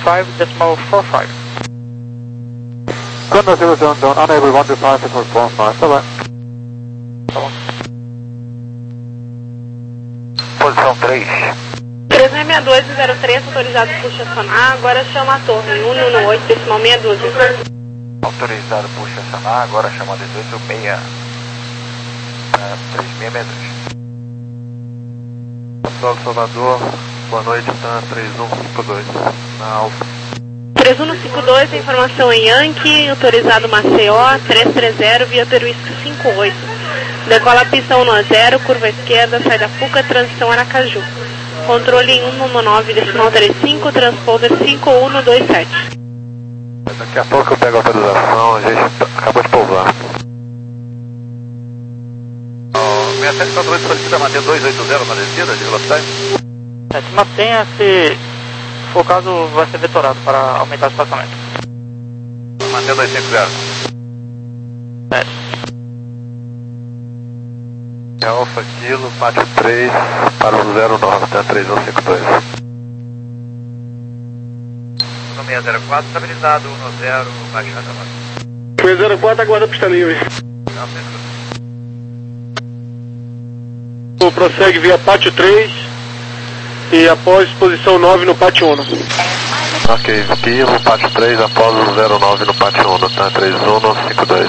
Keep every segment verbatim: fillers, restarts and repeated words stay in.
five decimal four five. Thunder zero zero zone, unable one two five decimal four five, tá bem. Tá bom. Posição três. três seis seis dois zero três, autorizado por estacionar, agora chama a torre, um um oito decimal seis doze. Autorizado por estacionar, agora chama dezoito seis, uh, três seis seis dois. Pessoal do Salvador, boa noite, tá três um cinco dois, na Alfa. três um cinco dois, informação em Yankee, autorizado Maceió, três três zero, via Peruísca cinco oito. Decola pista um um zero, curva esquerda, sai da Puca, transição Aracaju. Controle em um um nove, decimal trinta e cinco, transponder cinco um dois sete. Daqui a pouco eu pego a autorização, a gente acabou de pousar. sessenta e sete quatro oito solicita manter dois oito zero na descida de velocidade? É, se mantenha, se for o caso, vai ser vetorado para aumentar o espaçamento. Manter dois cinco zero. É. É Alfa Kilo, pátio três, para o zero nove, tá três um cinco dois. um seis zero quatro, estabilizado, um zero, baixada. seis zero quatro, aguarda pista livre. Não, sem O prossegue via pátio três e após posição nove no pátio um. Ok, Kilo, pátio três, após o zero nove no pátio um, tá três um cinco dois.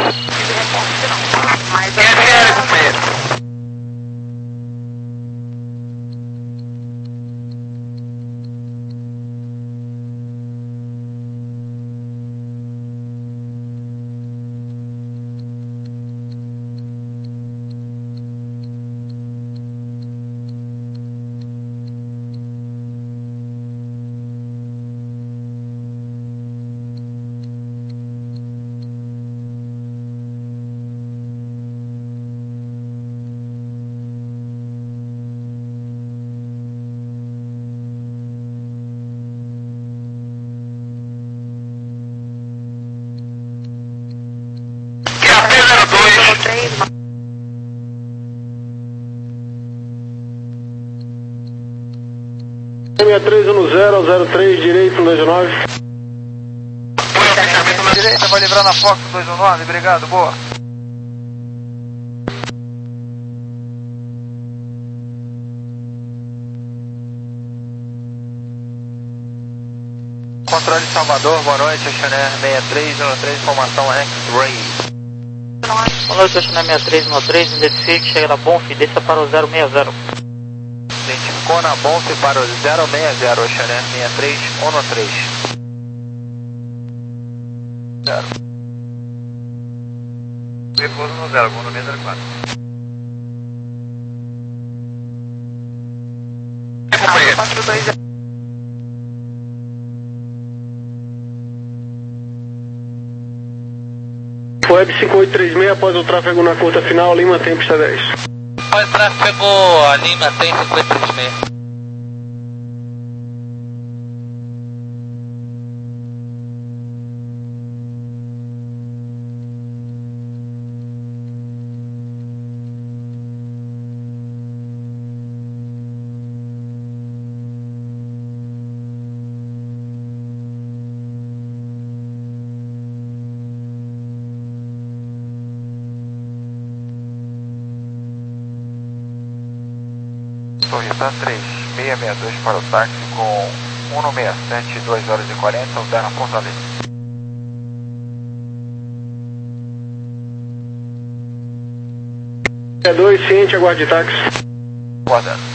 seis três um zero, zero três, direito, um dois nove. Direita, vai livrar na Fox dois um nove, obrigado, boa. Controle de Salvador, boa noite, Xané seis três um três, informação X-Ray. Boa noite, Xané seis três um três, identifique, chega na Bonf, desça para o zero seis zero. Identificou na Bonf para o zero seis zero, Xané seis três um três. Zero. Repouso no zero, vou no seis zero quatro. Companheiro. Web cinco oito três seis, após o tráfego na curta final, Lima tem pista dez. Após o tráfego, a Lima tem cinco oito três seis. Torreta três seis seis dois para o táxi com um seis sete, duas horas e quarenta, alterna Fortaleza. É dois, ciente, aguarde táxi. Guardando.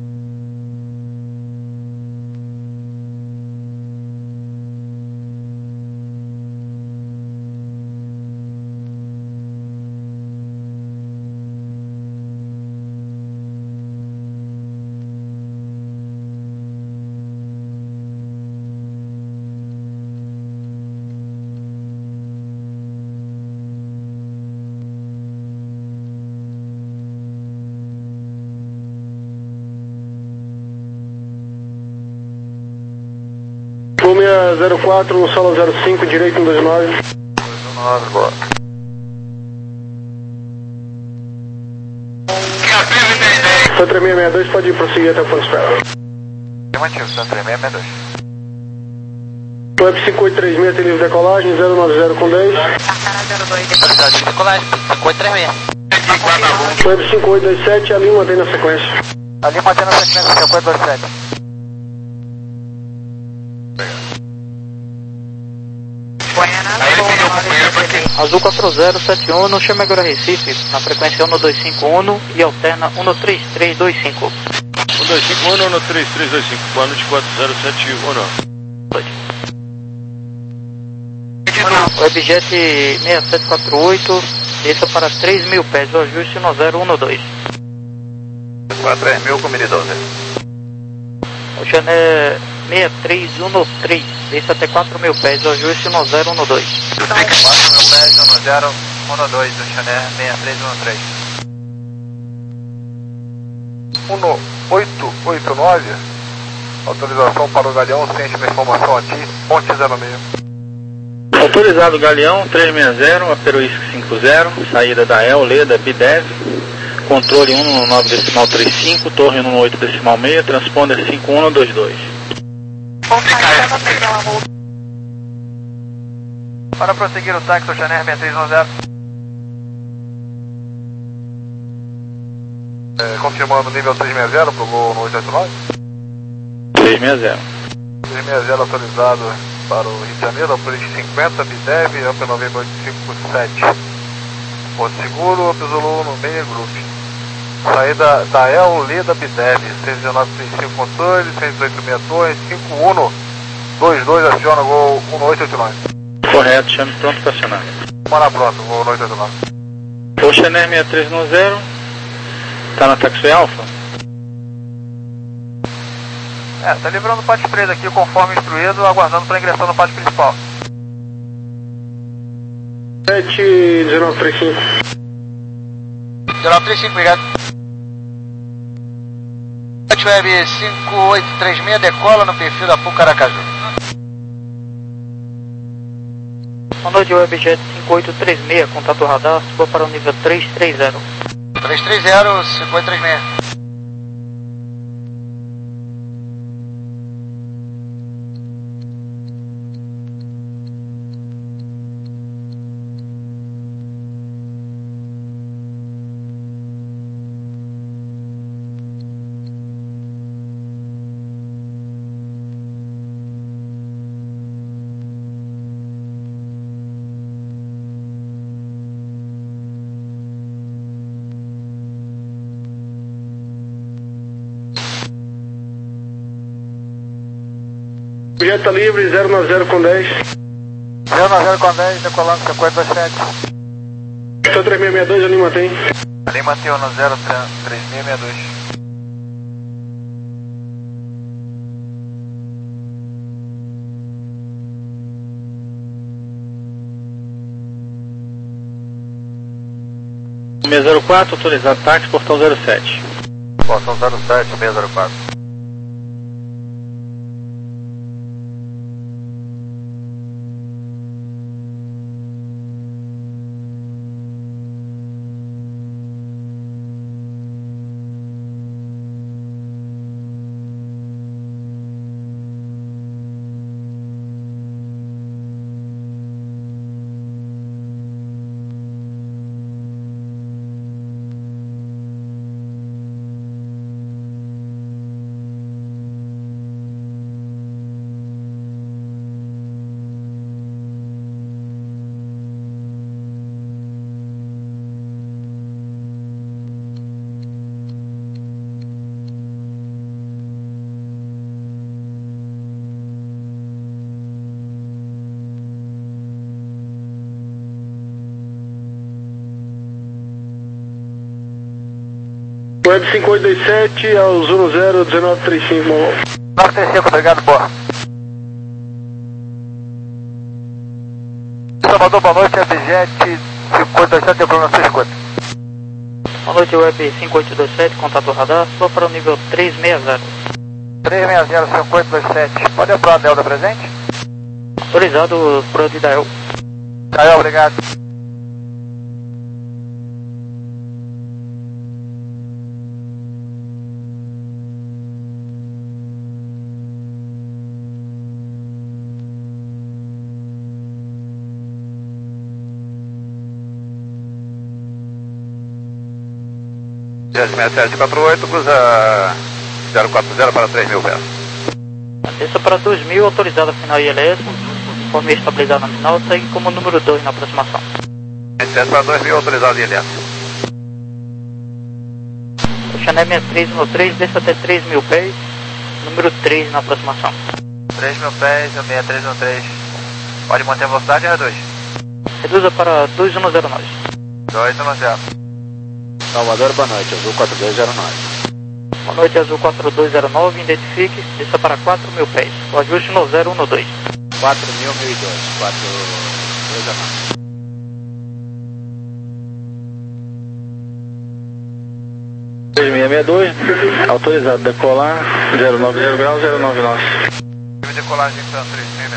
seis zero quatro, no solo zero cinco, direito um dois nove. dois um nove, boa. Santra seis seis dois, pode prosseguir até o ponto de espera. Afirmativo, Santra seis seis dois. Web cinco oito três seis tem livre decolagem, zero nove zero com dez. zero dois, decolagem, decolagem, cinco oito três seis. Web cinco oito dois sete, a Lima mantém na sequência. Ali mantendo a sequência, cinco oito dois sete. Azul quatro zero sete um, chama agora Recife, na frequência um dois cinco um e alterna um três três dois cinco. um dois cinco um, um três três dois cinco, boa noite quatro zero sete um. Webjet seis sete quatro oito, desça para três mil pés, o ajuste no zero um dois. Para três mil com mini doze. Oceané seis três um três, desça até quatro mil pés, o ajuste no zero um dois. quatro mil pés, um zero um dois, do Chané seis três um três. um oito oito nove, autorização para o Galeão, ciente da informação aqui, ponte zero seis. Autorizado Galeão três seis zero, Aperoísco cinco zero, saída da E L, Leda, Bidev, controle um nove decimal trinta e cinco, torre um oito decimal seis, transponder cinco um dois dois. Para prosseguir o táxi, o Chané seis três um zero. É, confirmando o nível três seis zero para o voo no oito oito nove. três seis zero. três seis zero autorizado para o Rio de Janeiro, Aperoísco cinquenta, Bidev, Amper nove oito cinco sete. Porto Seguro, Zulu no meio, grupo. Saída da E L, Leda, Bidev, seis um nove três cinco controle, seis oito seis torre, cinco um dois dois, aciona gol um oito oito nove. Correto, chame pronto para acionar. Mara pronto, gol um oito oito nove. Oceané seis três um zero, está na taxi Alfa? É, tá livrando o pátio três aqui conforme instruído, aguardando para ingressar no pátio principal. sete um nove três cinco. um nove três cinco, obrigado. Web cinco oito três seis decola no perfil da Puca Aracaju. Boa noite, Webjet cinco oito três seis, contato radar, suba para o nível três três zero. três três zero, cinco oito três seis. Projeto tá livre, zero nove zero com dez. zero nove zero com dez, decolando cinco oito dois sete. Estou três seis seis dois, ali mantém. Ali mantém no zero três seis seis dois. seis zero quatro, autorizado táxi, portão zero sete. Portão zero sete, seis zero quatro. Web cinco oito dois sete, ao Zulu zero um nove três cinco. nove três cinco, obrigado, boa. Salvador, boa noite, Webjet cinco oito dois sete, deu problema na sua escuta. Boa noite, Web cinco oito dois sete, contato radar, suba para o nível três seis zero. três seis zero, cinco oito dois sete, pode ir para a Delta presente? Autorizado por ordem da E L. Caiu, obrigado. seis sete quatro oito, cruza zero quatro zero para três mil pés. Desça para dois mil, autorizada final I L S, conforme estabilizado na final, segue como número dois na aproximação. Desce para dois mil, autorizado I L S. Chanel sessenta e três no três, desça até três mil pés, número três na aproximação. três mil pés, sessenta e três no três. Pode manter a velocidade, R dois. Reduza para dois um zero nove. dois um zero. Salvador, boa noite, Azul quatro dois zero nove. Boa noite, Azul quatro dois zero nove, identifique, desça para quatro mil pés. O ajuste no zero um dois. quatro mil, mil e dois, quatro dois zero nove. três seis seis dois, autorizado decolar, zero nove zero graus, zero nove nove. Decolagem então, três mil.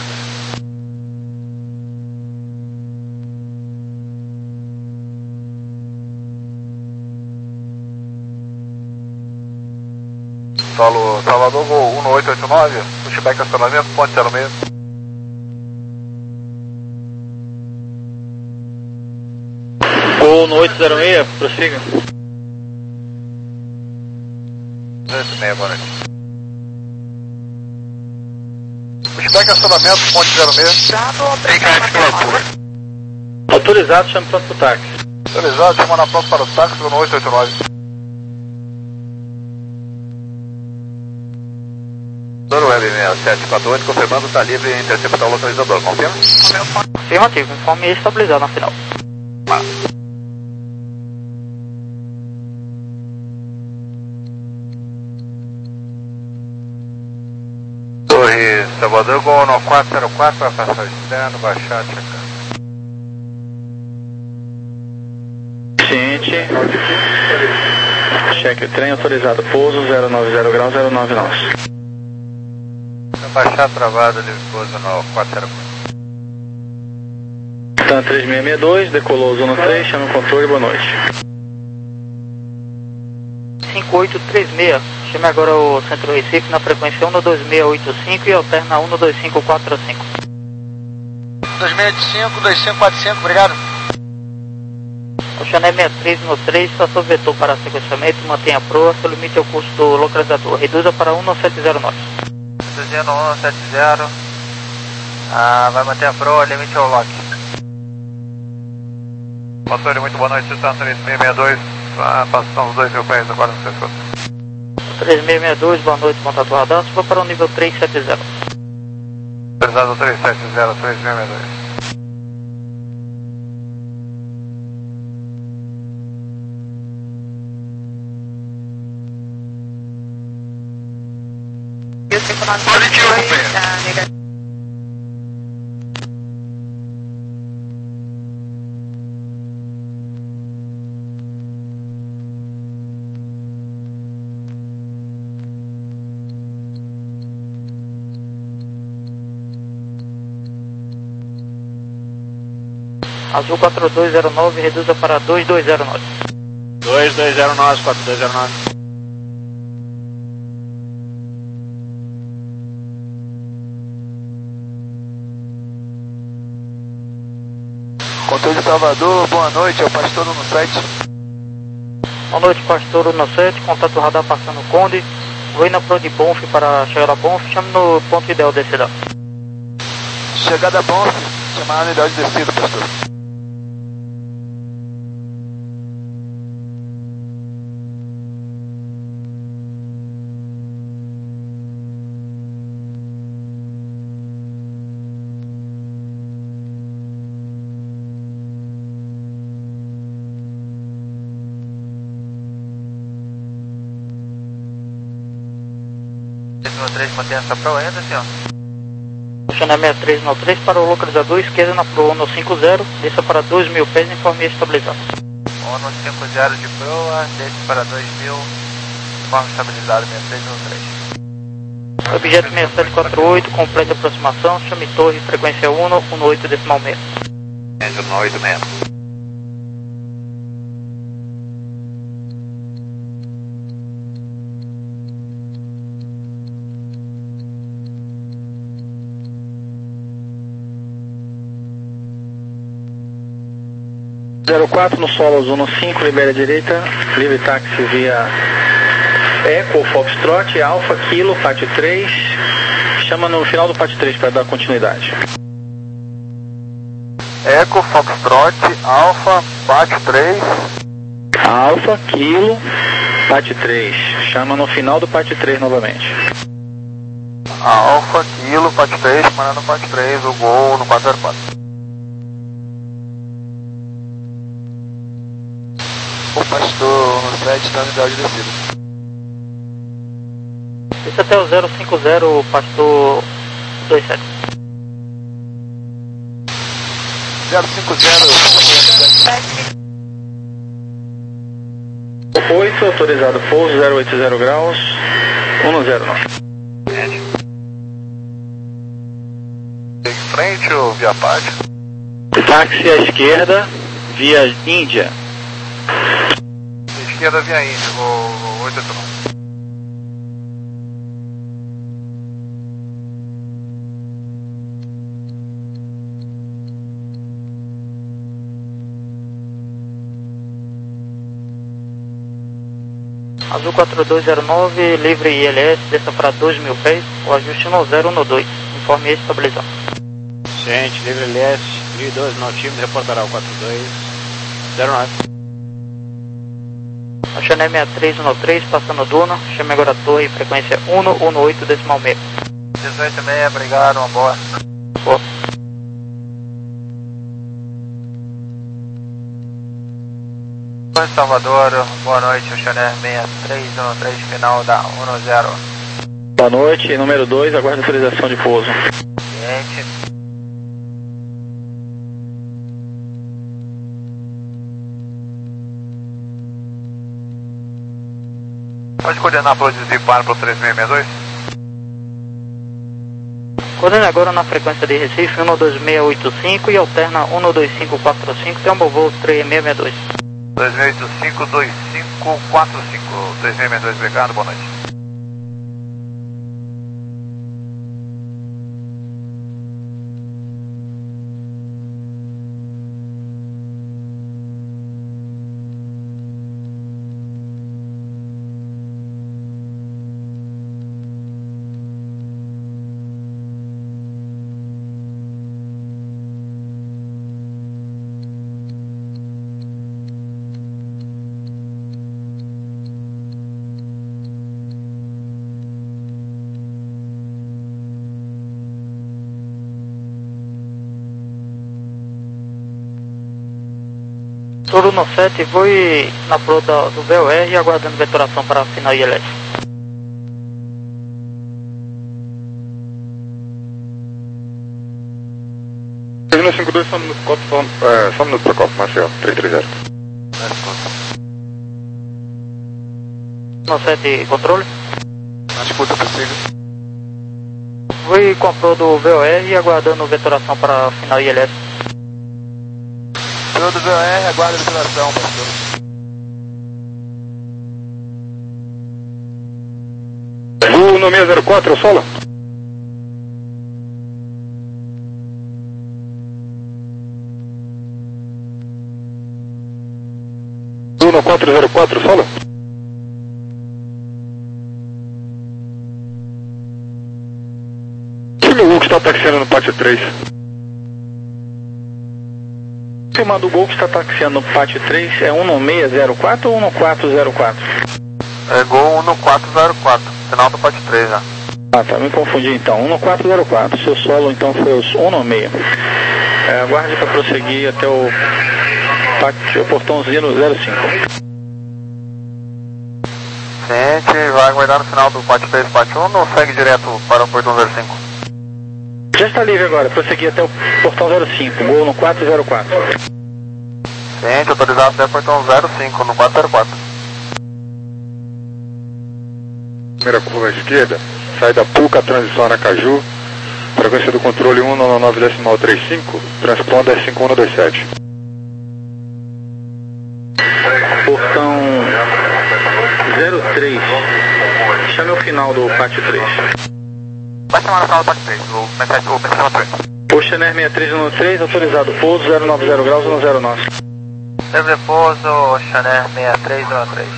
Solo Salvador, Gol um oito oito nove, pushback acionamento, ponte zero seis. Gol no oito zero seis, prossiga. oito seis, boa noite. Pushback acionamento, ponte zero seis. Autorizado, chame pronto pro táxi. Autorizado, chama na pronto para o táxi no oito oito nove. Web seis sete quatro oito, confirmando, está livre em interceptar o localizador, confirma? Afirmativo, informe estabilizado na final. Ah. Torre Salvador, Gol no quatro zero quatro, para passagem externo, baixar, checar. Ciente. Cheque o trem, autorizado, pouso, zero nove zero graus, zero nove nove. Baixar travada, livre pouso no quatro zero quatro. TAM três seis seis dois, decolou zona três, chama o controle, boa noite. cinco oito três seis, chame agora o Centro Recife na frequência um dois seis oito cinco e alterna um dois cinco quatro cinco. dois seis oito cinco, dois cinco quatro cinco, obrigado. O Chanel sessenta e três no três, estação vetor para sequenciamento, mantenha a proa, seu limite é o curso do localizador, reduza para um sete zero nove. Reduzindo um sete zero, ah, vai manter a proa, limite ao lock. Motor, muito boa noite, Titã três seis seis dois, ah, passamos dois mil pés agora no sensor. três seis seis dois, boa noite, contato radar, suba para o nível três sete zero. Autorizado três sete zero, três seis seis dois. Positivo, companheiro. Azul quatro dois zero nove, reduza para dois dois zero nove. dois dois zero nove, quatro dois zero nove. Controle de Salvador, boa noite, é o Pastor no sete. Boa noite, Pastor no sete, contato radar passando Conde, Ruína Pro de Bonf para chegar a Bonf, chame no ponto ideal de descida. Chegada Bonf, chamar a unidade de descida, Pastor. três, mantém essa proa ainda, senhor? Chanel sessenta e três no três para o localizador, esquerda na proa no cinco zero, desça para dois mil pés, informe estabilizado. ONU cinco zero de proa, desce para dois mil, forma estabilizado sessenta e três no três. Objeto seis sete quatro oito, completa aproximação, chame torre, frequência um, um oito decimal seis. um oito seis. zero quatro no solo Zuno cinco, libera a direita, livre táxi via Eco, Foxtrot, Alfa, Kilo, Pátio três, chama no final do Pátio três para dar continuidade. Eco, Foxtrot, Alfa, Pátio três. Alfa, Kilo, Pátio três, chama no final do Pátio três novamente. Alfa, Kilo, Pátio três, chamando no Pátio três, o Gol no quatro zero quatro. O pastor no sete está no grau de descida. Esse até o zero cinco zero, pastor dois sete. zero cinco zero. oito, autorizado pouso, zero oito zero graus, um zero nove. Em frente ou via Pátio? Táxi à esquerda, via Índia. Esquerda via Índia, vou oito oito nove. Azul quatro dois zero nove, livre I L S, desça para dois mil pés, o ajuste um zero um dois, informe estabilizado. Gente, livre L S, mil e dois, não time, reportará o quatro dois zero nove. A Chanel sessenta e três um três, passando Duna, chame agora a torre, frequência um um oito decimal meio. dezoito e meia, obrigado, uma boa. Boa. Oi, Salvador, boa noite, o Chanel sessenta e três um três, final da um zero. Boa noite, número dois, aguarda autorização de pouso. Gente. Pode coordenar para o desvio para o três seis seis dois? Coordene agora na frequência de Recife um dois seis oito cinco e alterna um dois cinco quatro cinco, tem um voo três seis seis dois. dois seis oito cinco, dois cinco quatro cinco, três seis seis dois, obrigado, boa noite. Toro no sete, vou ir na proa do, do V O R e aguardando veturação para final I L S. Termina cinco dois, só um minuto, copo, só, é, só um minuto para copo, Marcelo, três três zero. No sete, controle. Na escuta, prossiga. Vou ir com a proa do V O R e aguardando veturação para final I L S. Senhor do V O R, aguarda a liberação, pastor. Voo no seis zero quatro, solo. Voo no quatro zero quatro, solo. Que meu Gol que está taxiando no Pátio três? Confirmado o Gol que está taxiando no Pátio três é um seis zero quatro ou um quatro zero quatro? É Gol um quatro zero quatro, final do Pátio três já. Ah, tá, me confundi então, um quatro zero quatro, seu solo então foi os um seis. É, aguarde para prosseguir até o, pátio, o portãozinho zero cinco. Gente, vai aguardar no final do Pátio três, Pátio um ou segue direto para o portão zero cinco? Já está livre agora, prosseguir até o portão zero cinco, Gol no quatro zero quatro. Gente, autorizado até o portão zero cinco, no quatro zero quatro. Primeira curva à esquerda, sai da Puca, transição Aracaju, frequência do controle um nove nove decimal trinta e cinco, transponda cinco um dois sete. Portão zero três, chame o final do Pátio três. Vai chamar no final do Pátio três, o mensagem do mensagem três. O Chanel sessenta e três um três, autorizado pouso zero nove zero graus um zero nove. Livre pouso, Chaner seis três um três.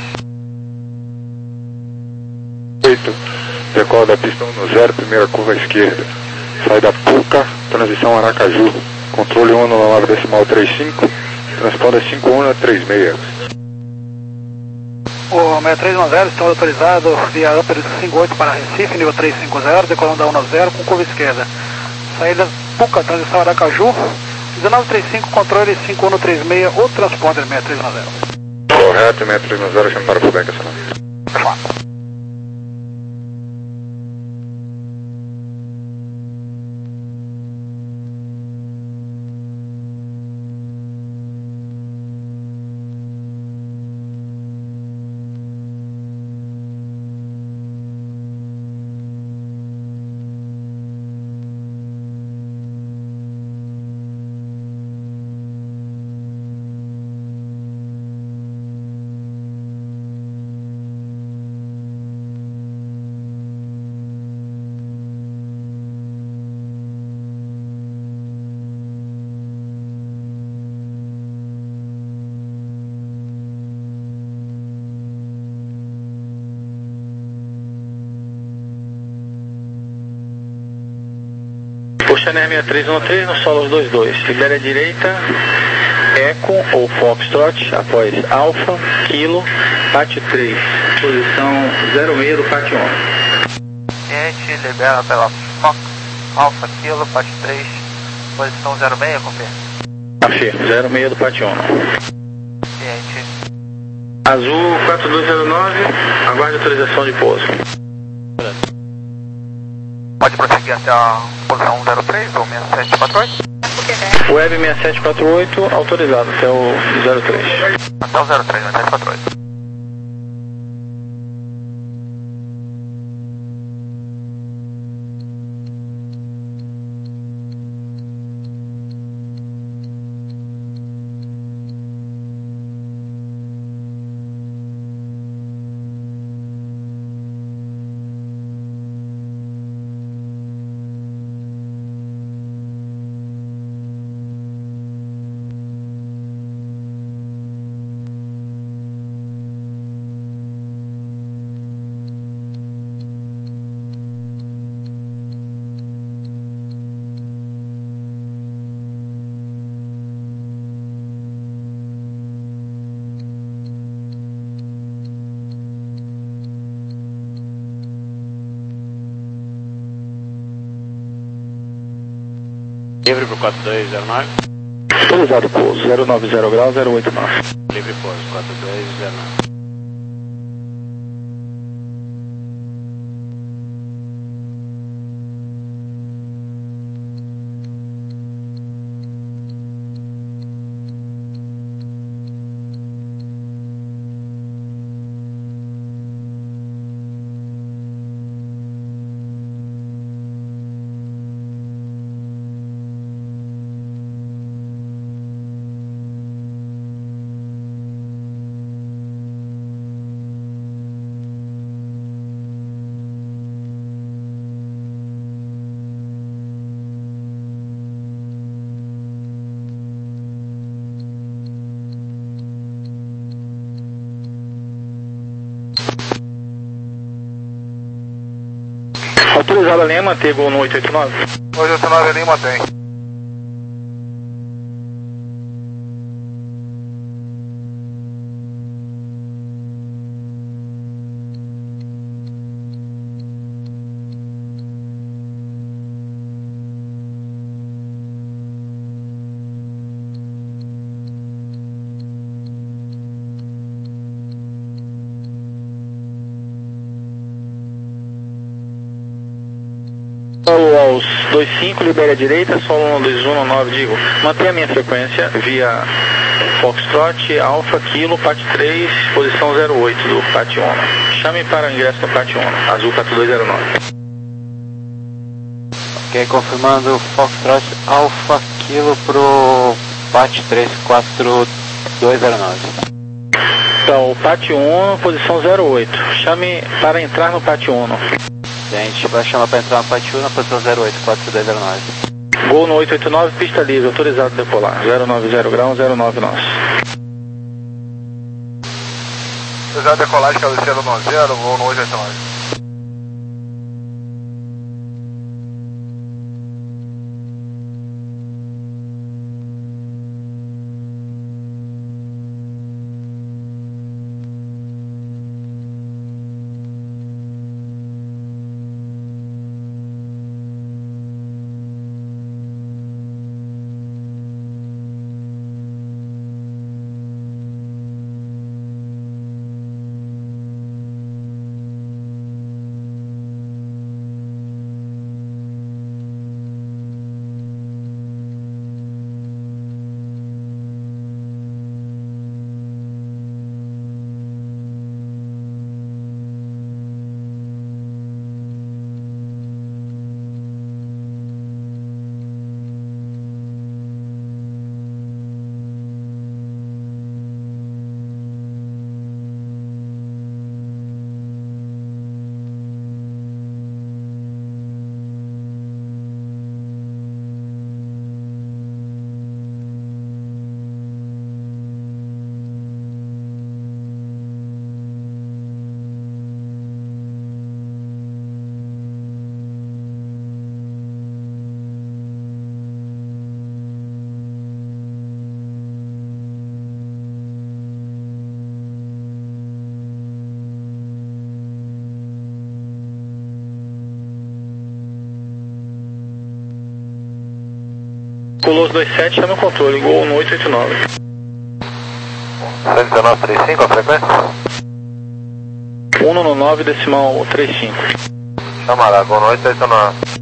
oito, decola da pista um no zero, primeira curva à esquerda. Saída Puca, transição Aracaju. Controle um no nove decimal trinta e cinco, transponder cinco um três seis. O seis três um zero, estamos autorizados via Upper cinquenta e oito para Recife, nível trezentos e cinquenta, decolando da um no zero com curva esquerda. Saída Puca, transição Aracaju, dezenove trinta e cinco, controle cinco um três seis, ou transponder seis três um zero. Correto, seis três um zero, chame para o Fubank, acionado. Chaner seis três um três no solo dois dois, libere a direita, Eco ou Foxtrot, após Alfa, Kilo, Pat três, posição zero seis do Pat um. Cliente, libera pela Fox, Alfa, Kilo, Pat três, posição zero seis, confirma. Afirmo, zero seis do Pat um. Cliente. Azul quatro dois zero nove, aguarde autorização de pouso. Pode prosseguir até a posição zero três ou seis sete quatro oito? Web seis sete quatro oito, autorizado até o zero três. Até o zero três, seis sete quatro oito. Livre para o quatro dois zero nove. Autorizado pouso, zero nove zero grau, zero oito nove. Livre pouso, quatro dois zero nove. Autorizado a linha, manter gol no oito oito nove. oito oito nove, a linha mantém. Solo aos dois cinco, libere a direita, solo um dois um nove, digo. Mantenha a minha frequência via Foxtrot, Alfa, Kilo, Pat três, posição zero oito do Pat um. Chame para o ingresso no Pat um, Azul quatro dois zero nove. Ok, confirmando Foxtrot, Alfa, Kilo pro Pat três quatro dois zero nove. Então, Pat um, posição zero oito. Chame para entrar no Pat um. A gente vai chamar para entrar no Pat um na posição zero oito quatro dois zero nove. Gol no oito oito nove, pista livre, autorizado a decolar. zero nove zero grau, zero nove nove. autorizado decolagem cabeceira no zero, voo no oito oito nove. Colosso dois sete, chama o controle, Gol no oito oito nove. cento e dezenove, trinta e cinco, a frequência? um no nove, decimal trinta e cinco. Chama lá, Gol no oito oito nove.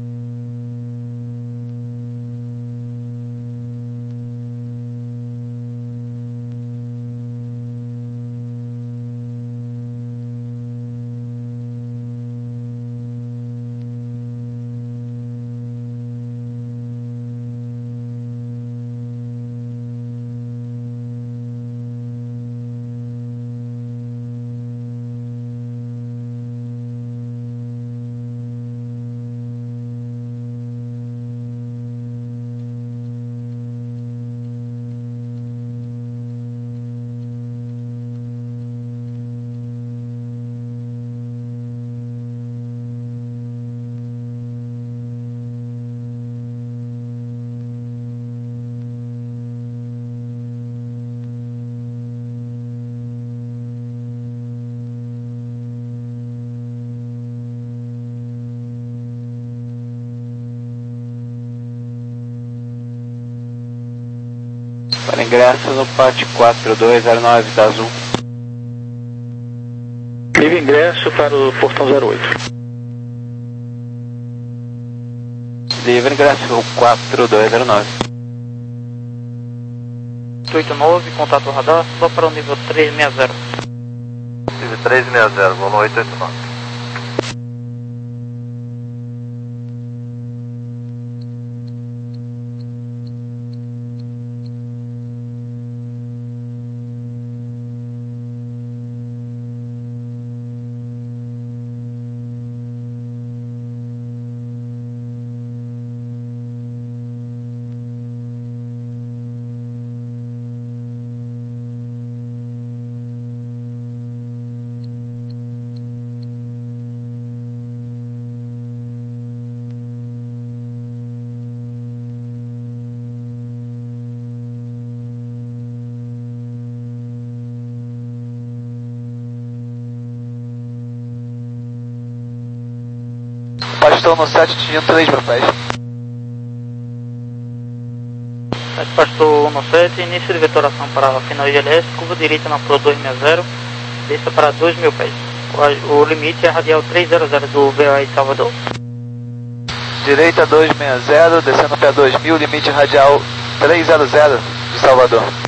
Para ingresso no P A T quatro dois zero nove da Azul. Livre ingresso para o portão zero oito. Livre ingresso quatro dois zero nove. oito oito nove, contato radar, só para o nível três seis zero. Nível três seis zero, voo no oito oito nove. Pastor no sete, atingindo três mil pés. sete Pastor no sete, início de vetoração para a final de L S, curva direita na Pro dois seis zero, desça para dois mil pés. O, o limite é radial trezentos do V A I Salvador. Direita dois seis zero, descendo para dois mil, limite radial trezentos de Salvador.